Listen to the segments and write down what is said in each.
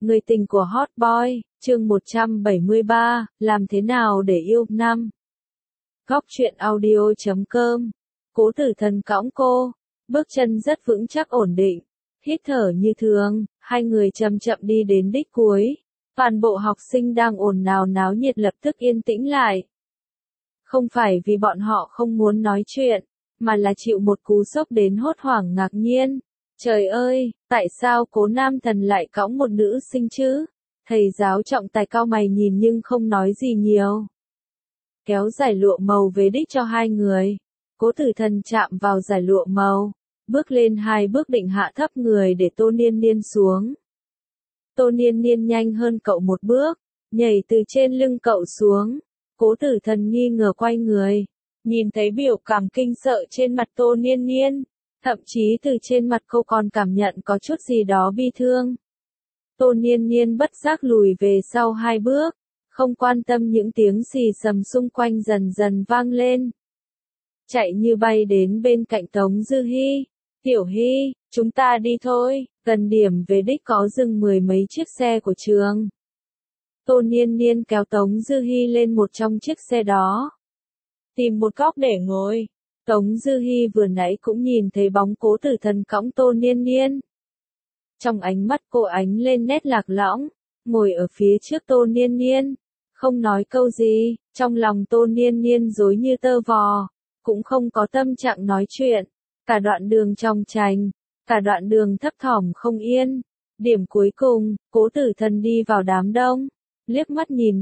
Người tình của Hot Boy, chương 173, làm thế nào để yêu năm. Góc truyện audio.com. Cố Tử Thần cõng cô, bước chân rất vững chắc ổn định, hít thở như thường, hai người chậm chậm đi đến đích cuối. Toàn bộ học sinh đang ồn ào náo nhiệt lập tức yên tĩnh lại. Không phải vì bọn họ không muốn nói chuyện, mà là chịu một cú sốc đến hốt hoảng ngạc nhiên. Trời ơi, tại sao Cố Nam Thần lại cõng một nữ sinh chứ? Thầy giáo trọng tài cau mày nhìn nhưng không nói gì nhiều. Kéo giải lụa màu về đích cho hai người. Cố Tử Thần chạm vào giải lụa màu, bước lên hai bước định hạ thấp người để Tô Niên Niên xuống. Tô Niên Niên nhanh hơn cậu một bước, nhảy từ trên lưng cậu xuống. Cố Tử Thần nghi ngờ quay người, nhìn thấy biểu cảm kinh sợ trên mặt Tô Niên Niên. Thậm chí từ trên mặt cô còn cảm nhận có chút gì đó bi thương. Tô Niên Niên bất giác lùi về sau hai bước, không quan tâm những tiếng xì xầm xung quanh dần dần vang lên. Chạy như bay đến bên cạnh Tống Dư Hi. Tiểu Hi, chúng ta đi thôi, gần điểm về đích có dừng mười mấy chiếc xe của trường. Tô Niên Niên kéo Tống Dư Hi lên một trong chiếc xe đó. Tìm một góc để ngồi. Tống Dư Hi vừa nãy cũng nhìn thấy bóng Cố Tử Thần cõng Tô Niên Niên. Trong ánh mắt cô ánh lên nét lạc lõng, ngồi ở phía trước Tô Niên Niên, không nói câu gì, trong lòng Tô Niên Niên rối như tơ vò, cũng không có tâm trạng nói chuyện. Cả đoạn đường trong trành, cả đoạn đường thấp thỏm không yên. Điểm cuối cùng, Cố Tử Thần đi vào đám đông, liếc mắt nhìn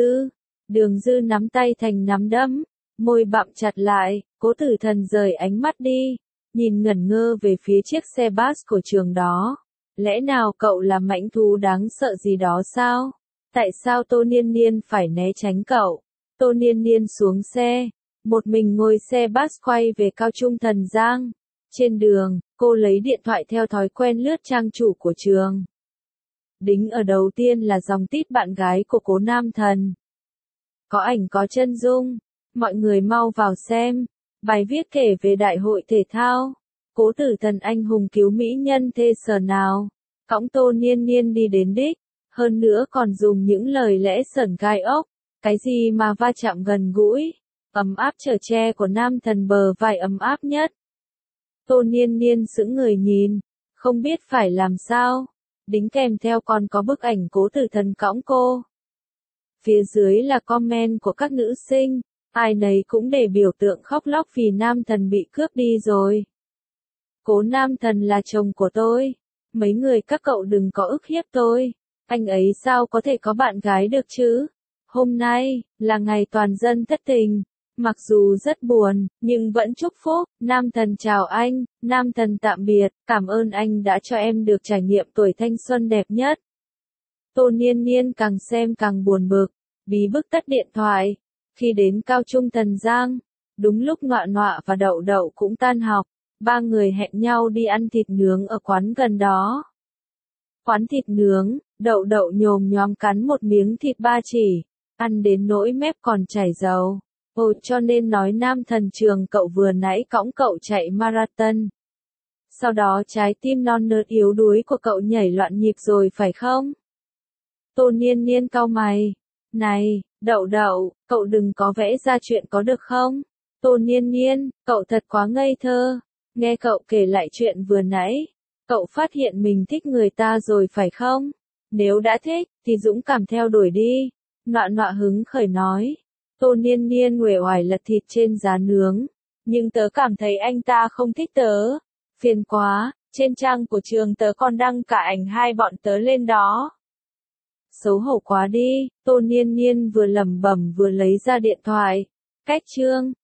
Đường Dư nắm tay thành nắm đấm, môi bặm chặt lại. Cố Tử Thần rời ánh mắt đi, nhìn ngẩn ngơ về phía chiếc xe bus của trường đó. Lẽ nào cậu là mãnh thú đáng sợ gì đó sao? Tại sao Tô Niên Niên phải né tránh cậu? Tô Niên Niên xuống xe, một mình ngồi xe bus quay về Cao Trung Thần Giang. Trên đường, cô lấy điện thoại theo thói quen lướt trang chủ của trường. Đính ở đầu tiên là dòng tít bạn gái của Cố Nam Thần. Có ảnh có chân dung, mọi người mau vào xem. Bài viết kể về đại hội thể thao. Cố Tử Thần anh hùng cứu mỹ nhân thê sở nào, cõng Tô Niên Niên đi đến đích, hơn nữa còn dùng những lời lẽ sởn gai ốc. Cái gì mà va chạm gần gũi, ấm áp chở che của Nam Thần bờ vai ấm áp nhất. Tô Niên Niên sững người nhìn, không biết phải làm sao. Đính kèm theo còn có bức ảnh Cố Tử Thần cõng cô. Phía dưới là comment của các nữ sinh. Ai nấy cũng để biểu tượng khóc lóc vì Nam Thần bị cướp đi rồi. Cố Nam Thần là chồng của tôi. Mấy người các cậu đừng có ức hiếp tôi. Anh ấy sao có thể có bạn gái được chứ? Hôm nay, là ngày toàn dân thất tình. Mặc dù rất buồn, nhưng vẫn chúc phúc. Nam Thần chào anh, Nam Thần tạm biệt. Cảm ơn anh đã cho em được trải nghiệm tuổi thanh xuân đẹp nhất. Tô Niên Niên càng xem càng buồn bực, bí bức tắt điện thoại. Khi đến Cao Trung Thần Giang, đúng lúc Nọa Nọa và Đậu Đậu cũng tan học, ba người hẹn nhau đi ăn thịt nướng ở quán gần đó. Quán thịt nướng, Đậu Đậu nhồm nhóm cắn một miếng thịt ba chỉ, ăn đến nỗi mép còn chảy dầu. Ồ, cho nên nói Nam Thần trường cậu vừa nãy cõng cậu chạy marathon. Sau đó trái tim non nớt yếu đuối của cậu nhảy loạn nhịp rồi phải không? Tô Niên Niên cau mày. Này, Đậu Đậu, cậu đừng có vẽ ra chuyện có được không? Tô Niên Niên, cậu thật quá ngây thơ. Nghe cậu kể lại chuyện vừa nãy, cậu phát hiện mình thích người ta rồi phải không? Nếu đã thích, thì dũng cảm theo đuổi đi. Nọa Nọa hứng khởi nói. Tô Niên Niên uể oải lật thịt trên giá nướng. Nhưng tớ cảm thấy anh ta không thích tớ. Phiền quá, trên trang của trường tớ còn đăng cả ảnh hai bọn tớ lên đó. Xấu hổ quá đi. Tô Niên Niên vừa lẩm bẩm vừa lấy ra điện thoại. Cách chương.